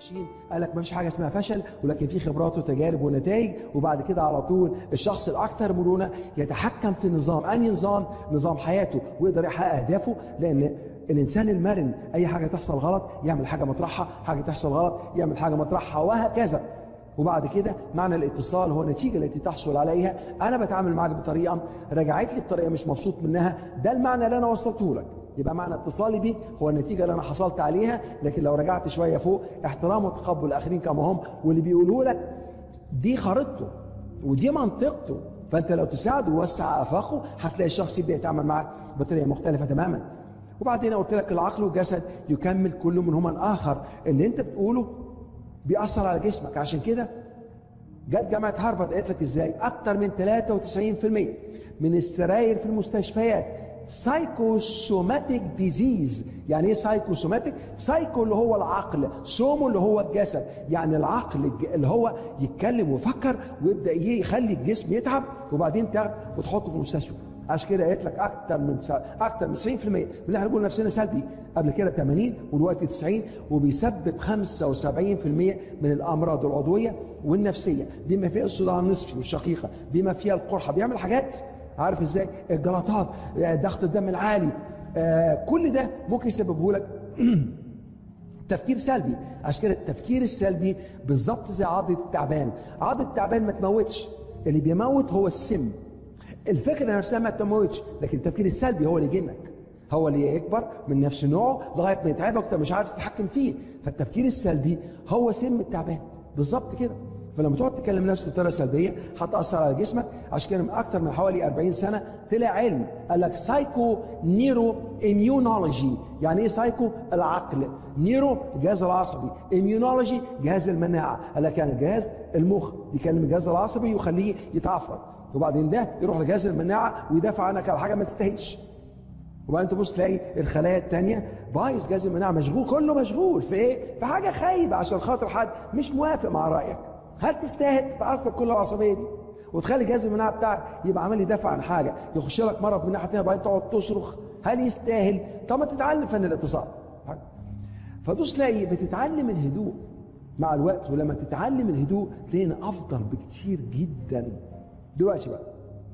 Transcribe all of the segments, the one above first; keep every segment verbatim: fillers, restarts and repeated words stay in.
ماشيين قال لك ما فيش حاجه اسمها فشل، ولكن في خبرات وتجارب ونتائج. وبعد كده على طول الشخص الاكثر مرونه يتحكم في النظام، انهي نظام؟ نظام حياته، ويقدر يحقق اهدافه. لان الانسان المرن اي حاجه تحصل غلط يعمل حاجه مطرحها، حاجه تحصل غلط يعمل حاجه مطرحها، وهكذا. وبعد كده معنى الاتصال هو النتيجه التي تحصل عليها. انا بتعامل معاك بطريقه رجعت لي بطريقه مش مبسوط منها، ده المعنى اللي انا وصلته لك. يبقى معنى اتصالي بيك هو النتيجه اللي انا حصلت عليها. لكن لو رجعت شويه فوق، احترام وتقبل الاخرين كما هم، واللي بيقولوا لك دي خريطته ودي منطقته. فانت لو تساعده ووسع افاقه هتلاقي الشخص يبدا يتعامل معاك بطريقه مختلفه تماما. وبعدين قلت لك العقل والجسد يكمل كل منهما الاخر. اللي انت بتقوله بيأثر على جسمك. عشان كده جت جامعه هارفارد قالت لك ازاي اكتر من ثلاثة وتسعين بالمئة من السراير في المستشفيات سايكوسوماتيك ديزيز. يعني ايه سايكوسوماتيك؟ سايكو اللي هو العقل، سومو اللي هو الجسد. يعني العقل اللي هو يتكلم ويفكر ويبدا يخلي الجسم يتعب، وبعدين تاخد وتحطه في المستشفى. عشان كده قالت لك اكتر من اكتر من تسعين بالمئة من اللي احنا بنقول نفسنا سلبي، قبل كده ثمانين ودلوقتي تسعين، وبيسبب خمسة وسبعين بالمئة من الامراض العضويه والنفسيه، بما فيها الصداع النصفي والشقيقه، بما فيها القرحه. بيعمل حاجات عارف ازاي؟ الجلطات، ضغط الدم العالي، آه كل ده ممكن يسببه لك تفكير سلبي. عشان كده التفكير السلبي بالظبط زي عضله التعبان. عضله التعبان ما تموتش، اللي بيموت هو السم. الفكره نفسها ما تموتش، لكن التفكير السلبي هو اللي يجنك، هو اللي يكبر من نفس نوعه لغايه ما يتعبك وانت مش عارف تتحكم فيه. فالتفكير السلبي هو سم التعبان بالظبط كده. فلما تقعد تكلم نفسك بطريقه سلبيه هتاثر على جسمك. عشان كده من اكثر من حوالي أربعين سنه طلع علم قال لك سايكو نيرو اميونولوجي. يعني ايه سايكو؟ العقل، نيرو الجهاز العصبي، اميونولوجي جهاز المناعه. قال لك يعني جهاز المخ يكلم الجهاز العصبي ويخليه يتعفرت، وبعدين ده يروح لجهاز المناعه ويدافع عنك على حاجه ما تستاهلش. وبعدين تبص تلاقي الخلايا الثانيه بايظ، جهاز المناعه مشغول، كله مشغول في ايه؟ في حاجه خايبه عشان خاطر حد مش موافق مع رايك. هل تستاهل تتعصب كل العصبيه دي وتخلي جهاز المناعه بتاعك يبقى عمال يدافع عن حاجه، يخش لك مرض من ناحيه ثانيه وبعدين تقعد تصرخ؟ هل يستاهل؟ طب ما تتعلم فن الاتصال. فتبص تلاقي بتتعلم الهدوء مع الوقت، ولما تتعلم الهدوء تلاقينا افضل بكتير جدا. دلوقتي بقى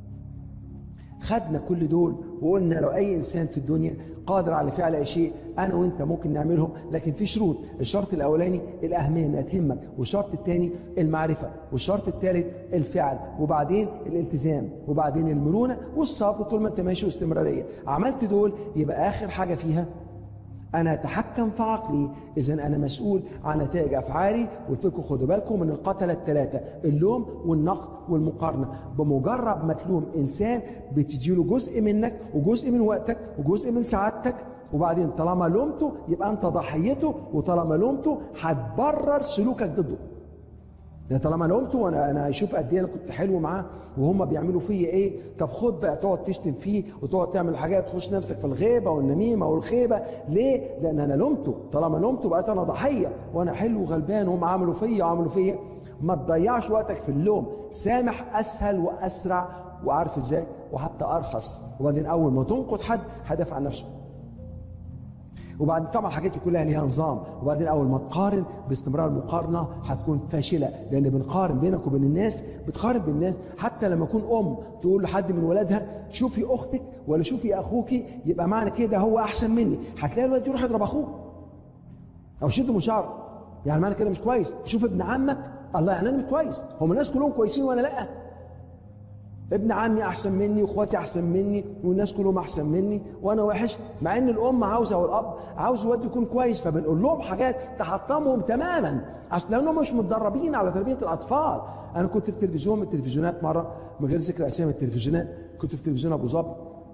خدنا كل دول وقلنا لو اي انسان في الدنيا قادر على فعل اي شيء انا وانت ممكن نعمله، لكن في شروط. الشرط الاولاني الاهميه انها تهمك، والشرط الثاني المعرفه، والشرط الثالث الفعل، وبعدين الالتزام، وبعدين المرونه والصبر طول ما انت ماشي واستمراريه. عملت دول يبقى اخر حاجه فيها أنا أتحكم في عقلي، إذا أنا مسؤول عن نتائج أفعالي. قلت لكم خدوا بالكم من القتلة الثلاثة: اللوم والنقد والمقارنة. بمجرد ما تلوم إنسان بتديله جزء منك وجزء من وقتك وجزء من سعادتك، وبعدين طالما لومته يبقى أنت ضحيته، وطالما لومته هتبرر سلوكك ضده. يعني طالما لومته وانا انا اشوف قد ايه انا كنت حلو معاه وهم بيعملوا فيا ايه، طب خد بقى تقعد تشتم فيه وتقعد تعمل حاجات تخش نفسك في الغيبه والنميمه والخيبه. ليه؟ لان انا لومته. طالما لومته بقيت انا ضحيه وانا حلو وغلبان وهم عملوا فيا وعملوا فيا. ما تضيعش وقتك في اللوم، سامح اسهل واسرع وعارف ازاي وحتى ارخص. وبعدين اول ما تنقد حد هدافع عن نفسه. وبعدين طبعا الحاجات دي كلها ليها نظام. وبعدين اول ما تقارن باستمرار المقارنه هتكون فاشله، لان بنقارن بينك وبين الناس، بتقارن بالناس. حتى لما اكون ام تقول لحد من ولادها شوفي اختك ولا شوفي اخوك، يبقى معنى كده هو احسن مني، هتلاقي الولد يروح يضرب اخوه او يشد من شعره. يعني معنى كده مش كويس. شوف ابن عمك، الله يعني انا مش كويس، هم الناس كلهم كويسين وانا لا. ابن عمي احسن مني واخواتي احسن مني والناس كلهم احسن مني وانا وحش، مع ان الام عاوزه والاب عاوز الواد يكون كويس. فبنقول لهم حاجات تحطمهم تماما عشان لانهم مش متدربين على تربيه الاطفال. انا كنت في تلفزيون من التلفزيونات مره، من غير ذكر اسامي التلفزيونات، كنت في تلفزيون ابو ظبي.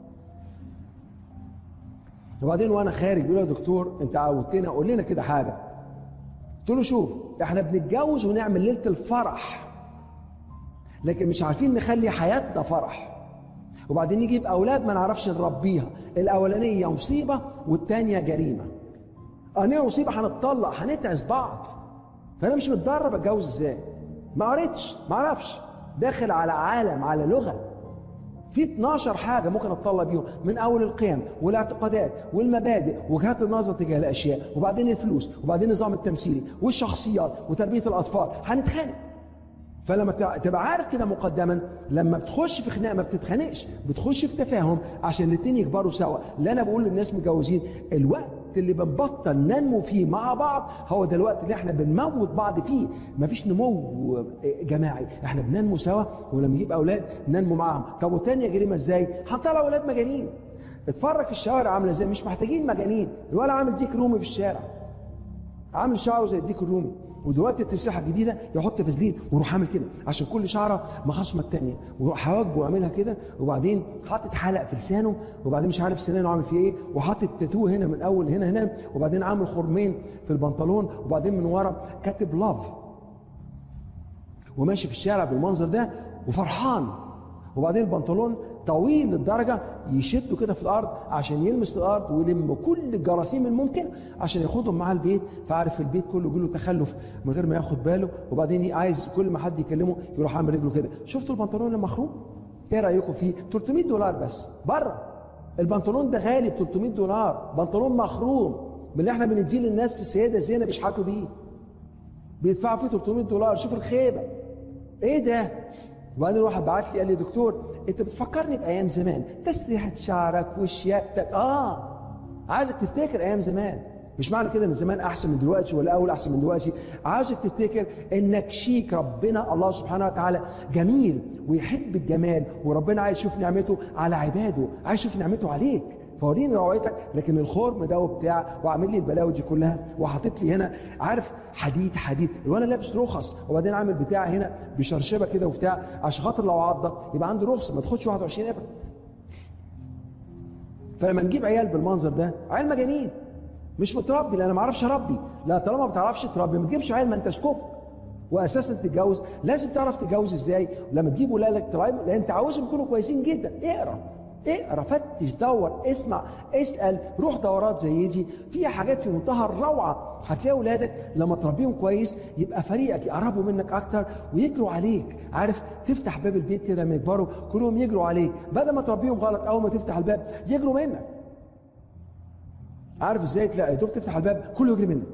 وبعدين وانا خارج بيقول يا دكتور انت عودتنا قول لنا كده حاجه. قلت له شوف احنا بنتجوز ونعمل ليله الفرح، لكن مش عارفين نخلي حياتنا فرح. وبعدين نجيب اولاد ما نعرفش نربيها، الاولانيه مصيبه والثانيه جريمه. انا مصيبه هنتطلق هنتعس بعض. فانا مش متدرب اتجوز ازاي؟ ما قريتش، ما اعرفش، داخل على عالم على لغه في اتناشر حاجه ممكن اتطلع بيهم، من اول القيم والاعتقادات والمبادئ وجهات النظر تجاه الاشياء، وبعدين الفلوس، وبعدين النظام التمثيلي والشخصيات وتربيه الاطفال. هنتخانق. فلما تبقى عارف كده مقدما، لما بتخش في خناقه ما بتتخانقش، بتخش في تفاهم عشان الاثنين يكبروا سوا. اللي انا بقول للناس متجوزين، الوقت اللي بنبطل ننمو فيه مع بعض هو ده الوقت اللي احنا بنموت بعض فيه. مفيش نمو جماعي، احنا بننمو سوا، ولما نجيب اولاد ننمو معاهم. طب والتانيه جريمه ازاي؟ هنطلع اولاد مجانين. اتفرج في الشوارع عامله ازاي، مش محتاجين مجانين. الولد عامل ديك رومي في الشارع، عامل شعره زي الديك الرومي، ودلوقتي التسريحه الجديده يحط فازلين ويروح عامل كده عشان كل شعره مخاصمه الثانيه، ويروح حواجبه ويعملها كده، وبعدين حاطط حلق في لسانه، وبعدين مش عارف سنانه عامل فيه ايه، وحاطط تاتو هنا من اول هنا هنا، وبعدين عامل خرمين في البنطلون، وبعدين من ورا كاتب لاف، وماشي في الشارع بالمنظر ده وفرحان. وبعدين البنطلون طويل للدرجه يشده كده في الارض عشان يلمس الارض ويلم كل الجراثيم الممكن عشان ياخدهم معاه البيت. فعارف البيت كله يجي له تخلف من غير ما ياخد باله، وبعدين عايز كل ما حد يكلمه يروح عامل رجله كده. شفتوا البنطلون المخروم؟ ايه رايكم فيه؟ تلتمية دولار بس بره. البنطلون ده غالي ب تلتمية دولار، بنطلون مخروم من اللي احنا بنديه للناس في السيده زينب بيشحتوا بيه، بيدفعوا فيه تلتمية دولار. شوف الخيبه ايه ده. وبعدين واحد بعت لي قال لي دكتور انت بتفكرني بايام زمان، تسريحه شعرك وشياكتك. اه عايزك تفتكر ايام زمان. مش معنى كده ان زمان احسن من دلوقتي ولا اول احسن من دلوقتي، عايزك تفتكر انك شيك. ربنا الله سبحانه وتعالى جميل ويحب الجمال، وربنا عايز يشوف نعمته على عباده، عايز يشوف نعمته عليك. فوريني روعتك. لكن الخرم ده وبتاع وعامل لي البلاوي دي كلها، وحاطط لي هنا عارف حديد حديد، وانا لابس رخص، وبعدين عامل بتاع هنا بشرشبه كده وبتاع عشان خاطر لو عضك يبقى عنده رخصه ما تاخدش واحد وعشرين ابره. فلما نجيب عيال بالمنظر ده، عيال مجانين مش متربي، لان انا ما اعرفش اربي. لا طالما ما بتعرفش تربي ما تجيبش عيال، ما انتش كفء. واساسا تتجوز لازم تعرف تتجوز ازاي. لما تجيب ولادك تراعيهم، لان انت عاوزهم يكونوا كويسين جدا. اقرا اقرا فتش دور اسمع اسال، روح دورات زي دي فيها حاجات في منتهى الروعه. هتلاقي اولادك لما تربيهم كويس يبقى فريقك يقربوا منك اكتر ويجروا عليك. عارف تفتح باب البيت كده لما يكبروا كلهم يجروا عليك، بدل ما تربيهم غلط اول ما تفتح الباب يجروا منك. عارف ازاي؟ تلاقي دوب تفتح الباب كله يجري منك.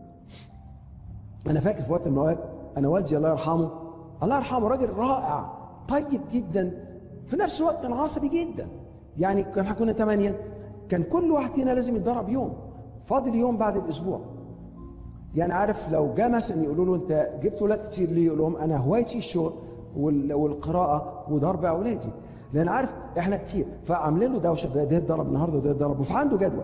انا فاكر في وقت من الاوقات انا والدي الله يرحمه، الله يرحمه راجل رائع طيب جدا، في نفس الوقت كان عصبي جدا. يعني كان احنا كنا ثمانية، كان كل واحد فينا لازم يتدرب يوم، فاضل يوم بعد الاسبوع. يعني عارف لو جاء مثلا يقولوا له انت جبت ولاد كتير ليه؟ يقول لهم انا هوايتي الشغل والقراءه وضرب اولادي، لان عارف احنا كتير، فعاملين له دوشه، ده يتدرب النهارده وده يتدرب، وفي عنده جدول.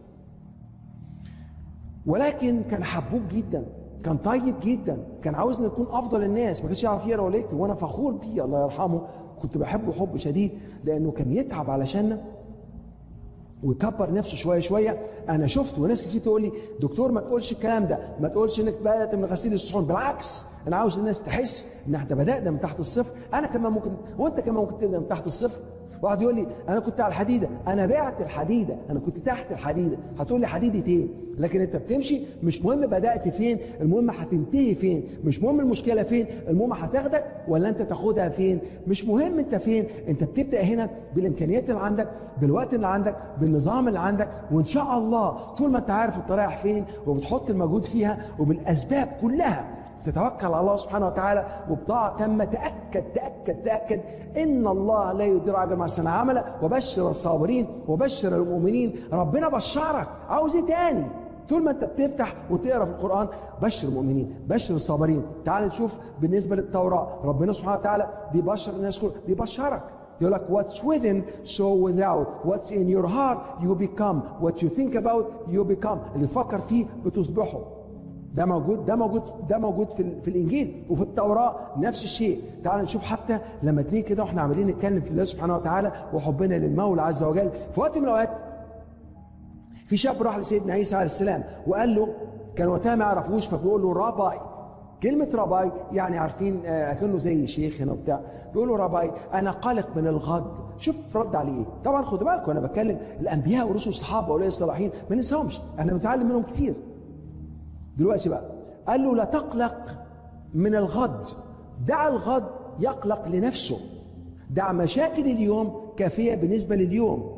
ولكن كان حبوب جدا، كان طيب جدا، كان عاوزنا نكون افضل الناس، ما كانش يعرف يقرا ولا يكتب، وانا فخور بيه الله يرحمه. كنت بحبه حب شديد لانه كان يتعب علشاننا ويكبر نفسه شويه شويه. انا شفت وناس كتير تقول لي دكتور ما تقولش الكلام ده، ما تقولش انك بدات من غسيل الصحون، بالعكس انا عاوز الناس تحس ان احنا بدانا من تحت الصفر. انا كمان ممكن وانت كمان ممكن تبدا من تحت الصفر. واحد يقول لي انا كنت على الحديده، انا بعت الحديده، انا كنت تحت الحديده. هتقول لي حديده ايه؟ لكن انت بتمشي، مش مهم بدات فين، المهم هتنتهي فين. مش مهم المشكله فين، المهم هتاخدك ولا انت تاخدها فين. مش مهم انت فين، انت بتبدا هنا بالامكانيات اللي عندك، بالوقت اللي عندك، بالنظام اللي عندك، وان شاء الله طول ما انت عارف انت رايح فين وبتحط المجهود فيها وبالاسباب كلها تتوكل على الله سبحانه وتعالى وبطاعة تامة، تأكد تأكد تأكد إن الله لا يضيع أجر ما صنع عمله. وبشر الصابرين وبشر المؤمنين. ربنا بشرك، عاوز إيه تاني؟ طول ما أنت بتفتح وتقرأ في القرآن بشر المؤمنين بشر الصابرين. تعال نشوف بالنسبة للتوراة، ربنا سبحانه وتعالى بيبشر الناس كلها، بيبشرك. يقول لك what's within so without, what's in your heart you become, what you think about you become. اللي تفكر فيه بتصبحه. ده موجود ده موجود ده موجود في, في الانجيل وفي التوراه نفس الشيء. تعال نشوف حتى لما اتنين كده واحنا عمالين نتكلم في الله سبحانه وتعالى وحبنا للمولى عز وجل، في وقت من الاوقات في شاب راح لسيدنا عيسى عليه السلام وقال له، كان وقتها ما يعرفوش فبيقول له راباي. كلمة راباي يعني عارفين اكنه زي شيخ هنا وبتاع، بيقول له راباي انا قلق من الغد. شوف رد عليه ايه. طبعا خدوا بالكم انا بتكلم الانبياء ورسل الصحابه واولياء الصالحين ما ننساهمش، احنا بنتعلم منهم كتير. دلوقتي بقى قال له لا تقلق من الغد، دع الغد يقلق لنفسه. دع مشاكل اليوم كافيه بالنسبه لليوم.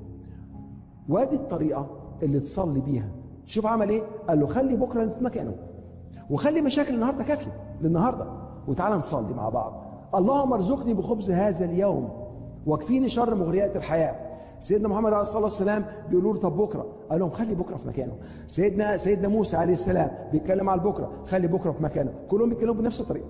وادي الطريقه اللي تصلي بيها. شوف عمل ايه؟ قال له خلي بكره في مكانه، وخلي مشاكل النهارده كافيه للنهارده، وتعالى نصلي مع بعض. اللهم ارزقني بخبز هذا اليوم واكفيني شر مغريات الحياه. سيدنا محمد عليه الصلاه والسلام بيقولوا له طب بكره، قال لهم خلي بكره في مكانه. سيدنا سيدنا موسى عليه السلام بيتكلم على بكره، خلي بكره في مكانه. كلهم بيتكلموا بنفس الطريقه.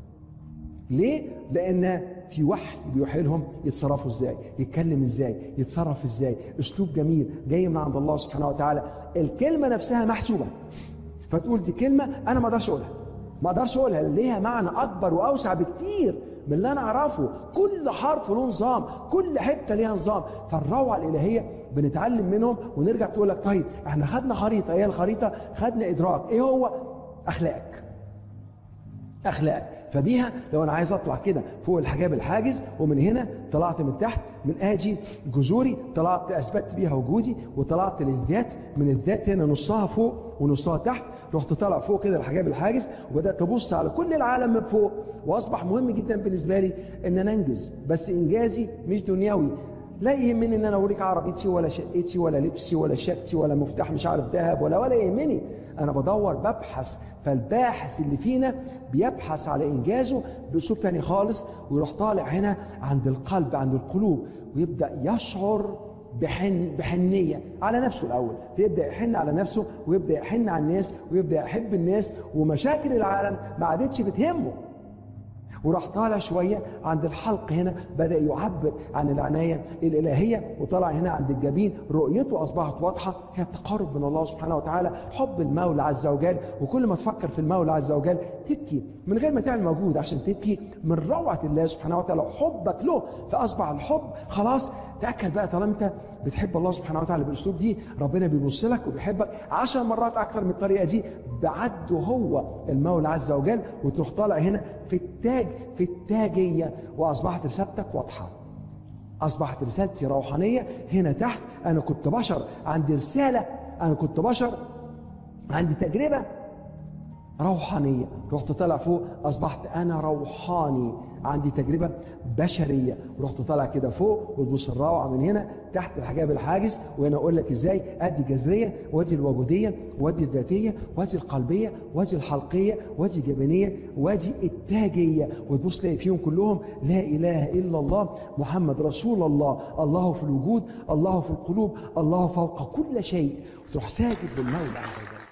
ليه؟ لان في وحي بيوحي لهم يتصرفوا ازاي، يتكلم ازاي، يتصرف ازاي، اسلوب جميل جاي من عند الله سبحانه وتعالى. الكلمه نفسها محسوبه، فتقول دي كلمه انا ما اقدرش اقولها، ما اقدرش اقولها، ليها معنى اكبر واوسع بكتير من اللي انا اعرفه. كل حرف له نظام، كل حته ليها نظام. فالروعه الالهيه بنتعلم منهم ونرجع تقول لك طيب احنا خدنا خريطه، ايه الخريطه؟ خدنا ادراك، ايه هو؟ اخلاقك. اخلاقك. فبيها لو انا عايز اطلع كده فوق الحجاب الحاجز، ومن هنا طلعت من تحت من اجي جذوري، طلعت اثبتت بيها وجودي، وطلعت للذات، من الذات هنا نصها فوق ونصها تحت، رحت طالع فوق كده الحجاب الحاجز، وبدات ابص على كل العالم من فوق. واصبح مهم جدا بالنسبه لي ان انا انجز، بس انجازي مش دنيوي. لا يهمني ان انا اوريك عربيتي ولا شقتي ولا لبسي ولا شقتي ولا مفتاح مش عارف ذهب ولا ولا يهمني. انا بدور ببحث. فالباحث اللي فينا بيبحث على انجازه باسلوب تاني خالص، ويروح طالع هنا عند القلب، عند القلوب، ويبدا يشعر بحن بحنيه على نفسه الاول. فيبدا يحن على نفسه، ويبدا يحن على الناس، ويبدا يحب الناس، ومشاكل العالم ما عادتش بتهمه. وراح طالع شويه عند الحلق هنا، بدا يعبر عن العنايه الالهيه، وطلع هنا عند الجبين، رؤيته اصبحت واضحه، هي التقرب من الله سبحانه وتعالى، حب المولى عز وجل. وكل ما تفكر في المولى عز وجل تبكي من غير ما تعمل مجهود عشان تبكي من روعه الله سبحانه وتعالى وحبك له. فاصبح الحب خلاص. تاكد بقى طالما انت بتحب الله سبحانه وتعالى بالاسلوب دي، ربنا بيبص لك وبيحبك عشر مرات اكثر من الطريقه دي، بعده هو المولى عز وجل. وتروح طالع هنا في التاج، في التاجيه، واصبحت رسالتك واضحه. اصبحت رسالتي روحانيه هنا تحت. انا كنت بشر عندي رساله، انا كنت بشر عندي تجربه روحانيه. رحت طالع فوق، اصبحت انا روحاني عندي تجربه بشريه. ورحت طالع كده فوق، وتبص الروعه من هنا تحت الحجاب الحاجز. وانا اقول لك ازاي ادي الجذريه، وادي الوجوديه، وادي الذاتيه، وادي القلبيه، وادي الحلقيه، وادي الجبينيه، وادي التاجيه. وتبص تلاقي فيهم كلهم لا اله الا الله محمد رسول الله، الله في الوجود، الله في القلوب، الله فوق كل شيء. وتروح ساجد للمولى عز وجل.